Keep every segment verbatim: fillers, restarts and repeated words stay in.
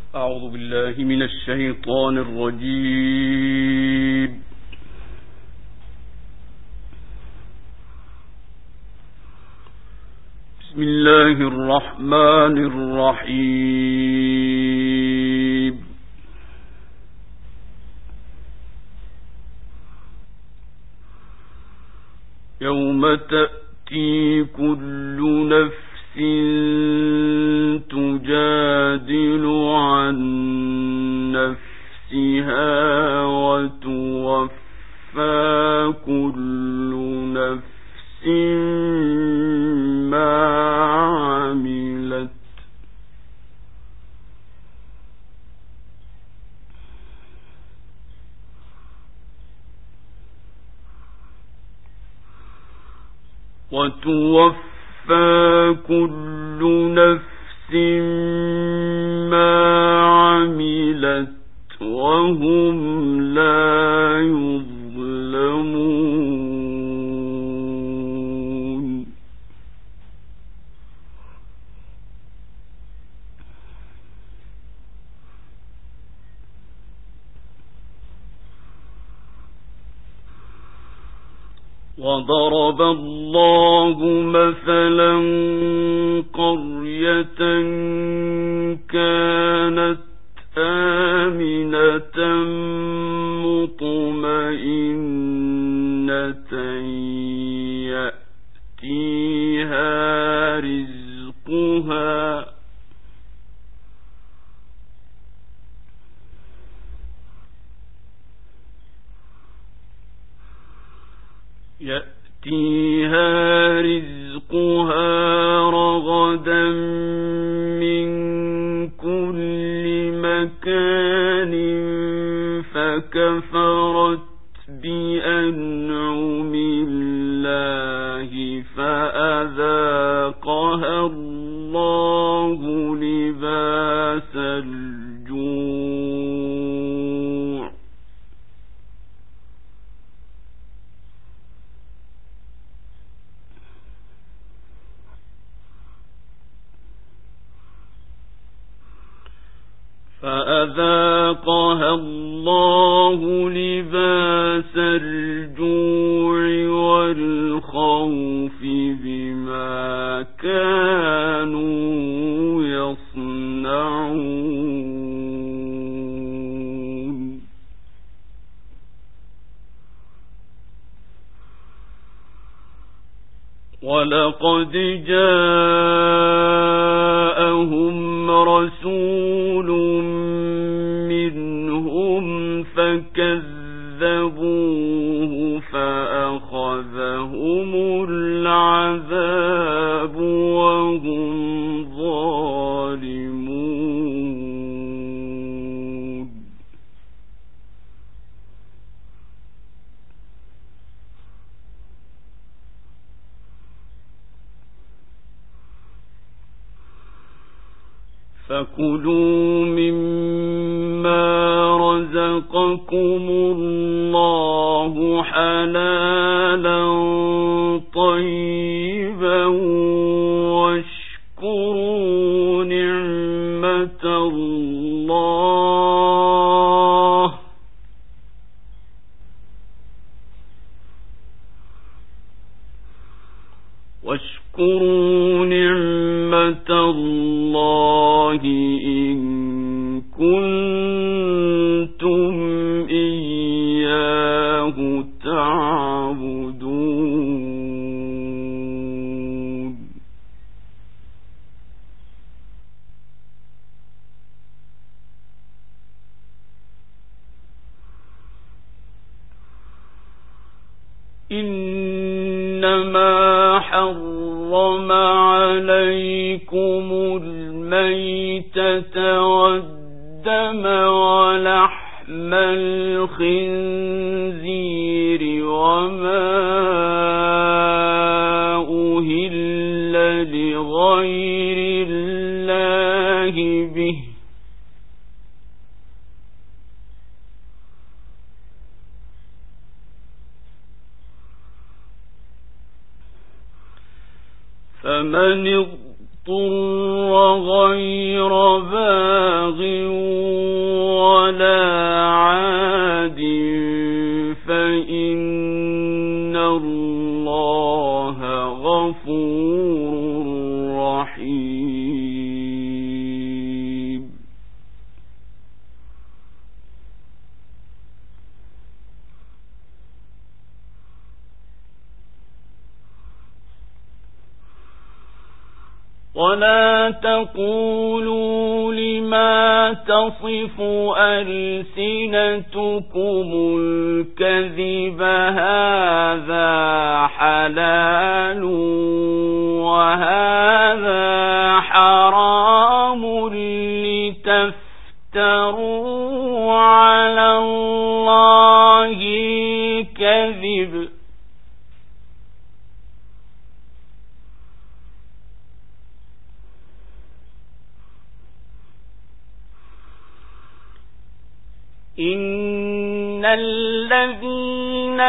أعوذ بالله من الشيطان الرجيم. بسم الله الرحمن الرحيم. يوم تأتي كل نفس تجادل عن نفسها وتوفى كل نفس ما عملت وتوفى فكل نفس ما عملت وهم لا يظلمون. وضرب الله مثلا قرية كانت آمنة مطمئنة يأتيها رزقها يأتيها رزقها رغدا من كل مكان فكفرت بأنعم الله فأذاقها الله لباس الجوع فأذاقها الله لباس الجوع والخوف بما كانوا يصنعون. ولقد جاءهم رسول منهم فكذبوه فأخذهم العذاب وهم ظالمون. فكلوا مما رزقكم الله حلالا طيبا واشكروا نعمة الله واشكروا نعمة الله إن كنتم إياه تعبدون. إنما حرم عليكم الميتة والدم ولحم الخنزير وما أهل لغير الله به فمن اضطر غير باغ باغ ولا عاد فإن الله غفور رحيم. ولا تقولوا لما تصف ألسنتكم الكذب هذا حلال وهذا حرام لتفتروا على الله الكذب إن الذين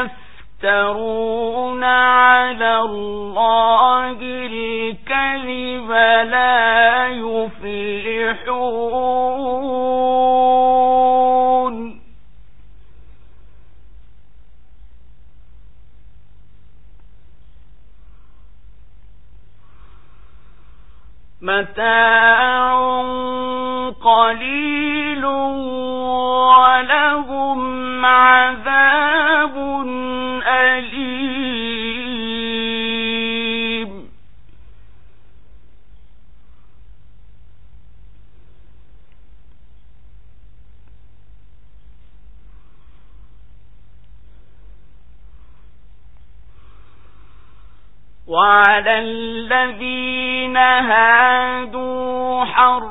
يفترون على الله الكذب لا يفلحون. متاع قليل ولهم عذاب أليم. وعلى الذين هادوا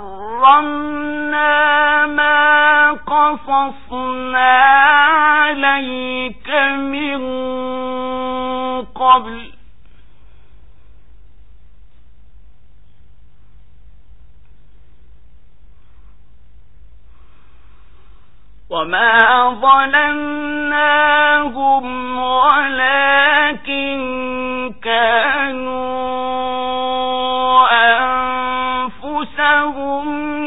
حرمنا ما قصصنا عليك من قبل وما ظلمناهم ولكن كانوا أنفسهم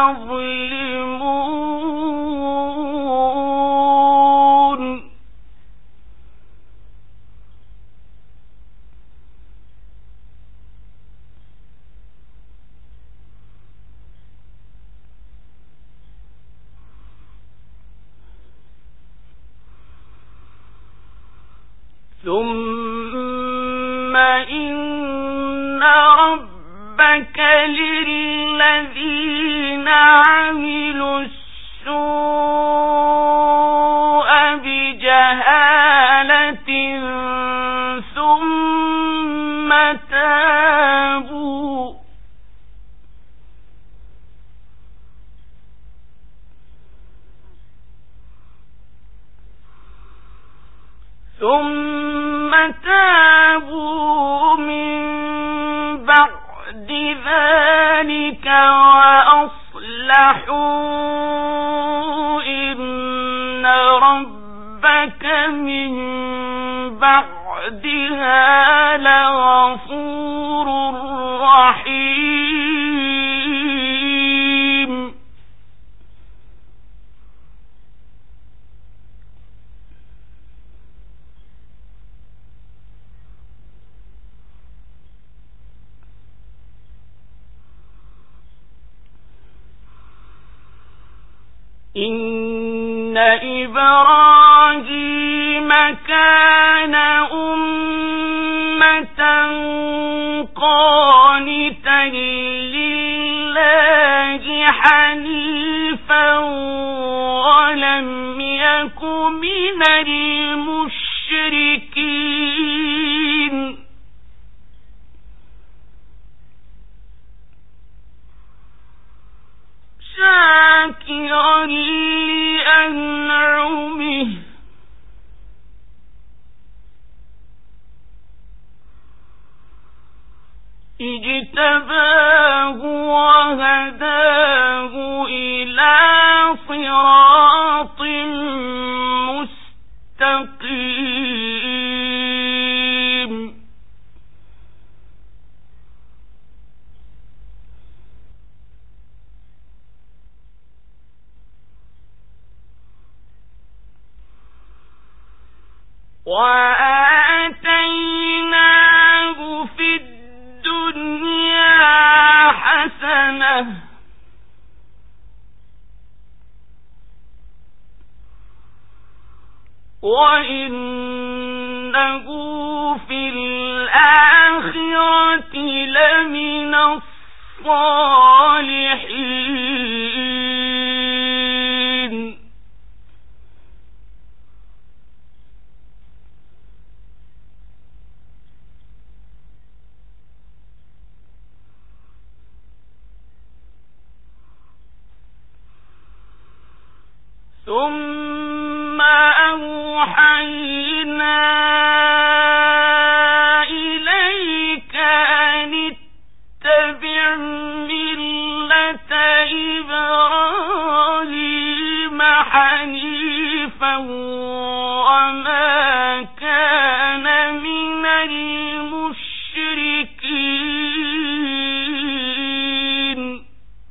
يظلمون. ثم إن ربك للذين عملوا السوء بجهالة ثم تابوا ثم تابوا من بعد ذلك وأصلحوا إن ربك من بعدها لغفور رحيم. إن إبراهيم كان أمة قانتا لله حنيفا ولم يك من المشركين. شاكرا لأنعمه اجتباه وهداه إلى صراط مستقيم. وآتيناه في الدنيا حسنة وإنه في الآخرة لمن الصالحين. ثم أوحينا إليك أن اتبع ملة إبراهيم حنيفا وما كان من المشركين.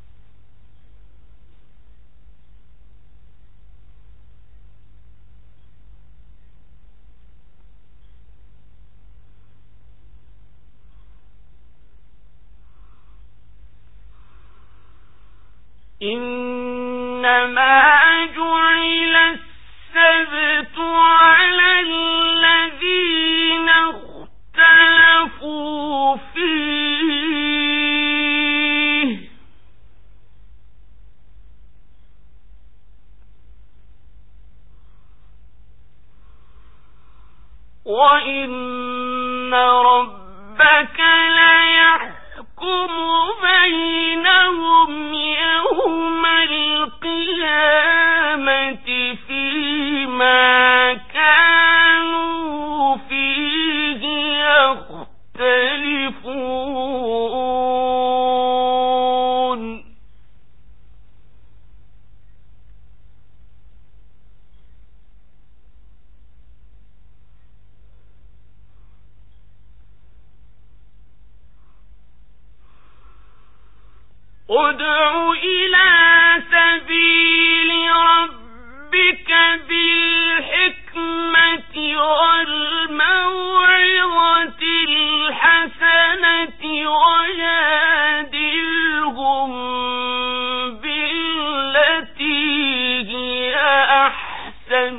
إنما جعل السبت على الذين اختلفوا فيه وإن ربك ليحكم بينهم يوم القيامة فيما كانوا فيه يختلفون. ادع إلى سبيل ربك بالحكمة والموعظة الحسنة وجادلهم بالتي هي أحسن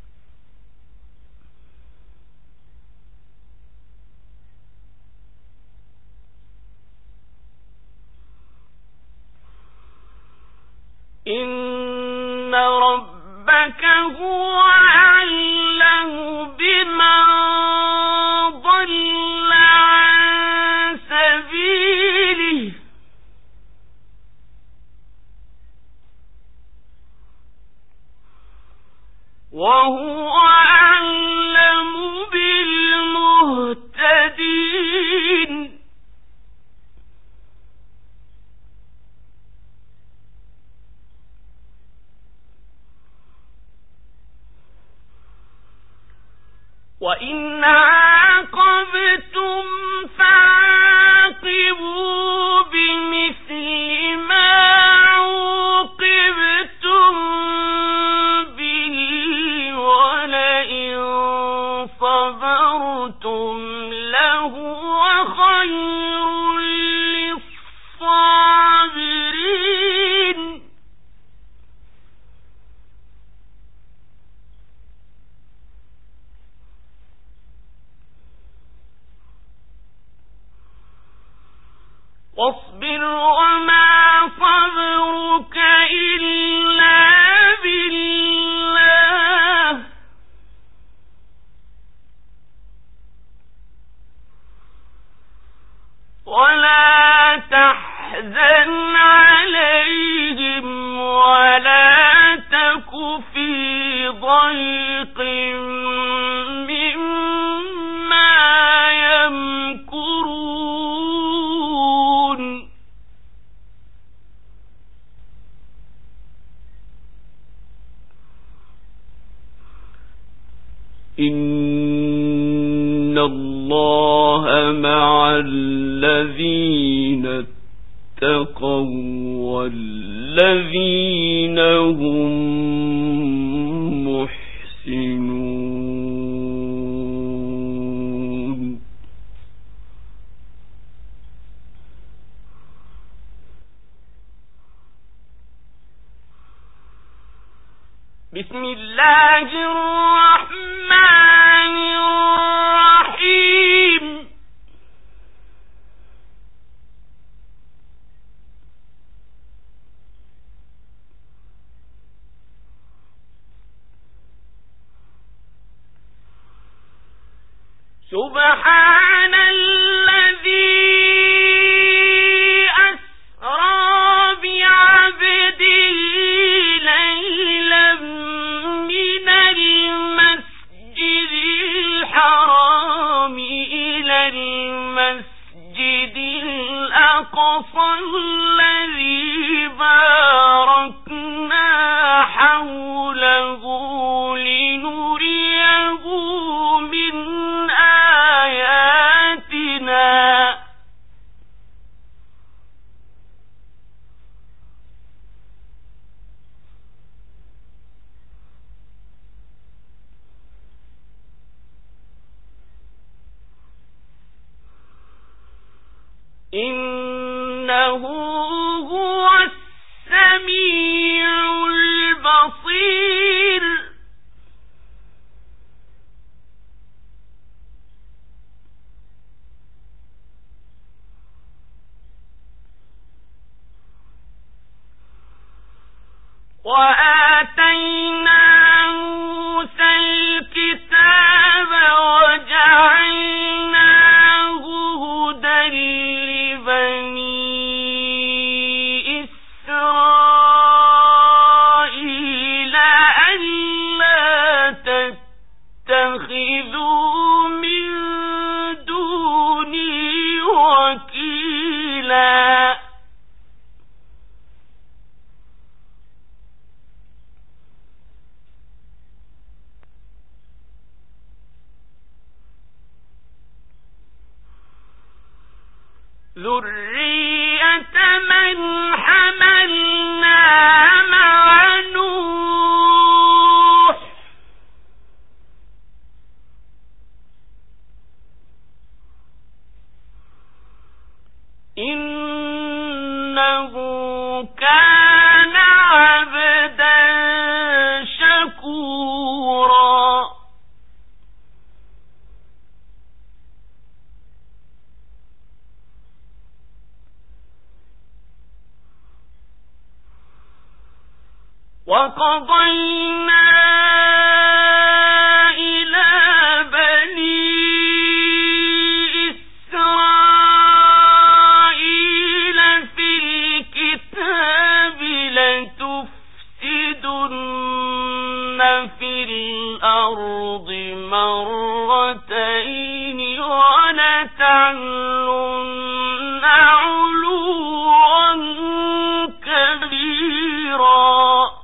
إن ربك هو أعلم بمن ضل عن سبيله وهو أعلم بالمهتدين. وإن عاقبتم فعاقبوا بمثل ما عوقبتم به ولئن صبرتم لهو خير للصابرين. واصبر وما صبرك إلا بالله ولا تحزن عليهم ولا تك في ضيق مما يمكرون. إن الله مع الذين اتقوا والذين هم محسنون. بسم الله الرحمن الرحيم سبحان الذي أسرى بعبده ليلا من المسجد الحرام إلى المسجد الأقصى الذي باركنا حوله لنريه من آياتنا إنه هو السميع البصير وآتينا موسى الكتاب وجعلناه هدى لبني إسرائيل ألا تتخذوا من دوني وكيلا ذرية من حملنا مع نوح إنه كان عبدا شكورا وقضينا إلى بني إسرائيل في الكتاب لتفسدن في الأرض مرتين ولتعلن علوا كبيرا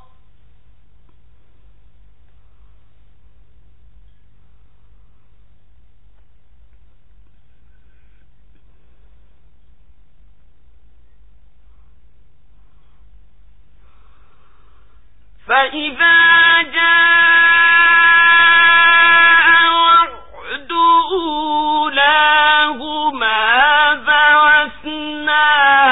فإذا جاء وعد أولاهما بعثنا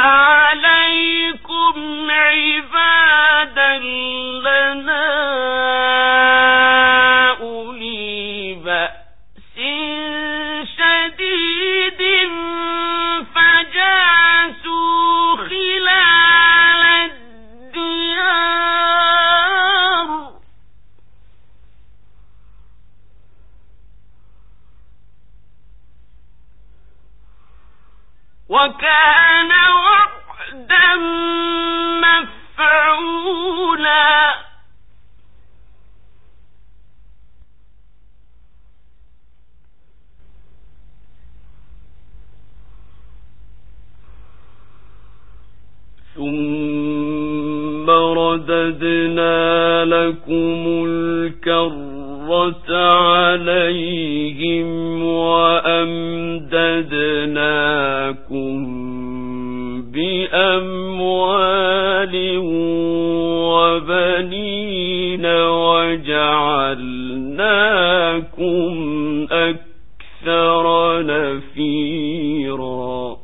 عليكم عبادا لنا أولي بأس شديد فجاسوا خلال الديار وكان وعدا مفعولا ثم رددنا لكم الكرة عليهم وأمددناكم بأموال وبنين وجعلناكم أكثر نفيرا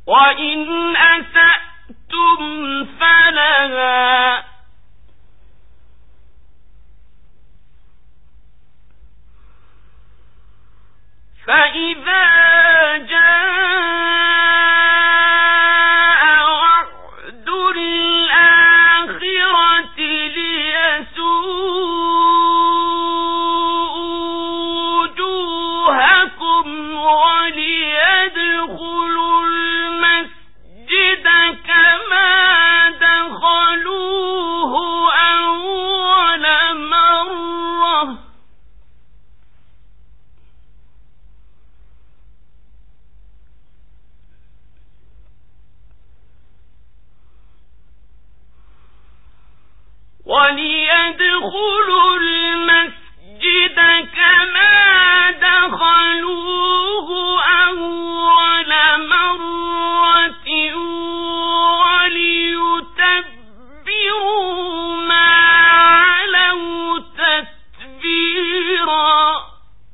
وإن أسأتم فلها فإذا جاء وعد الآخرة ليسوءوا وجوهكم وليدخلوا المسجد كما دخلوه أول مرة وليدخلوا المسجد كما دخلوه أول مرة وليتبروا ما علوا تتبيرا.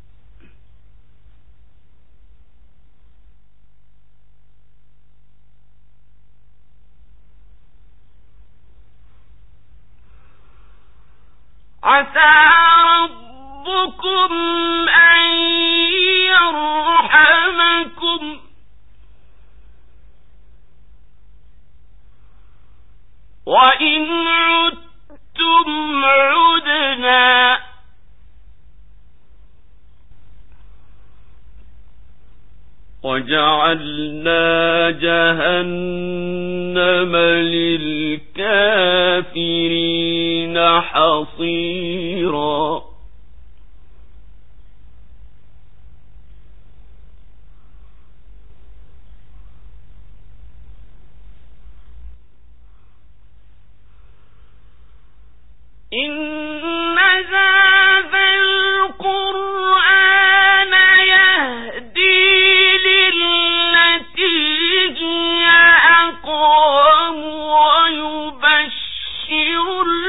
عسى ربكم أن يرحمكم وإن عدتم عدنا وجعلنا جهنم للكافرين حصيرا. إن هذا القرآن يهدي للتي هي أقوم ويبشر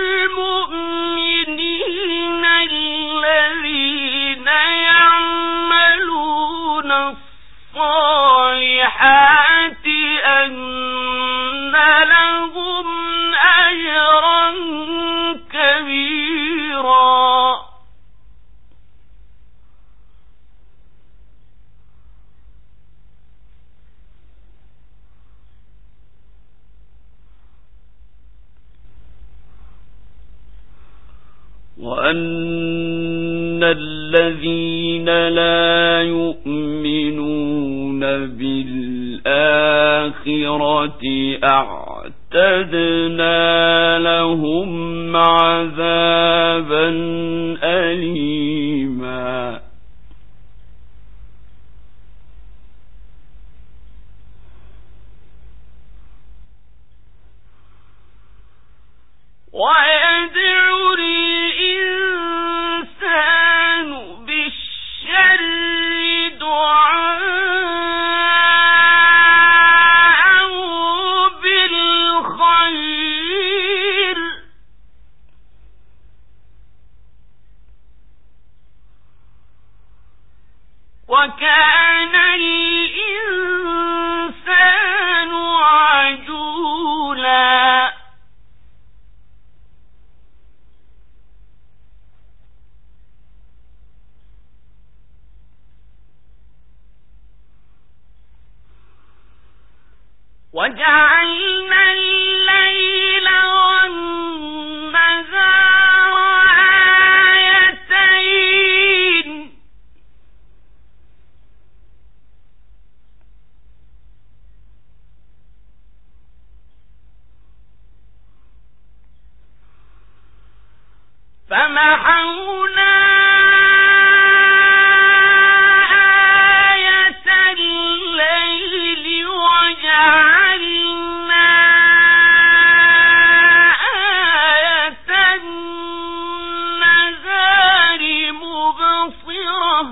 المؤمنين الذين يعملون الصالحات أن لهم أجرا كبيرا. وأن الذين لا يؤمنون بالآخرة أعتدنا لهم عذابا أليما. ويدعو الإنسان بالشر دعاءه بالخير وكان الإنسان عجولا. وجعلنا الليل والنهار آيتين فمحونا آية الليل وجعلنا آية النهار مبصرة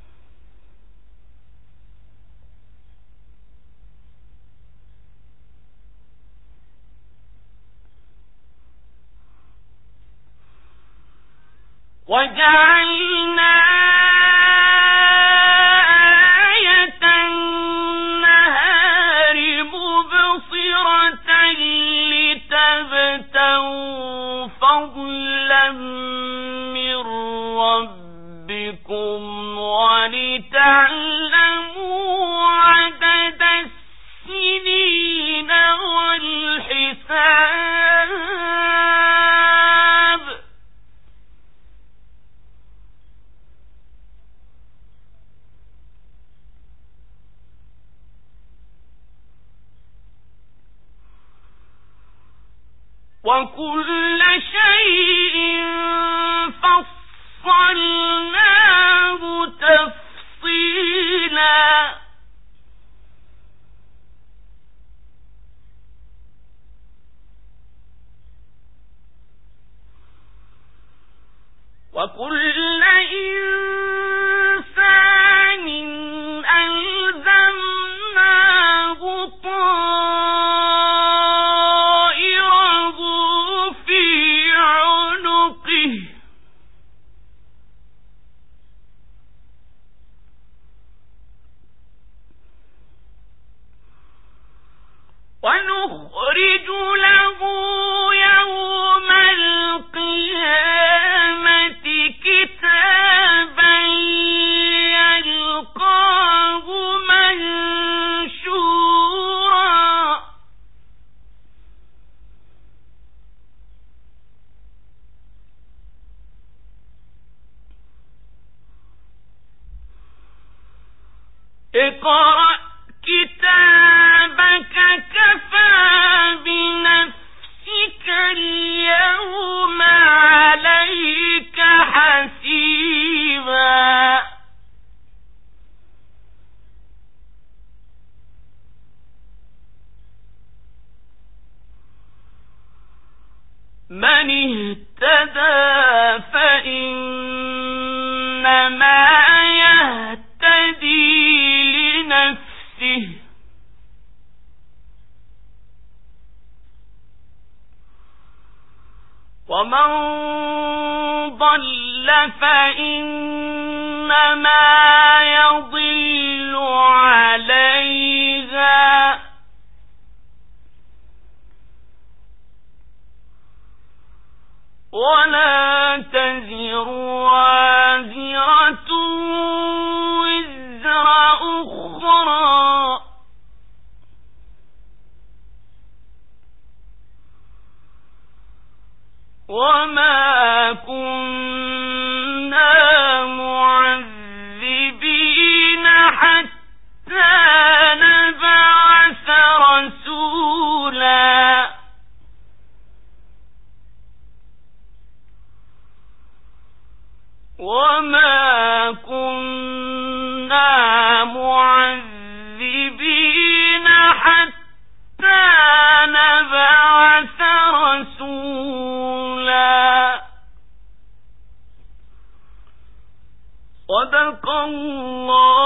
وجعلنا آية النهار وكل شيء فصلناه تفصيلا وكل إنسان ألزمناه طائره في عنقه ونخرج له يوم القيامة كتابا يلقاه منشورا اقرأ كتابك كفى بنفسك اليوم عليك حسيبا من اهتدى فإنما يهتدي لنفسه ومن ضل فإنما يضل عليها ولا تزر وازرة وزر أخرى وما كنا معذبين حتى نبعث رسولا وما كنا معذبين حتى نبعث رسولا صدق الله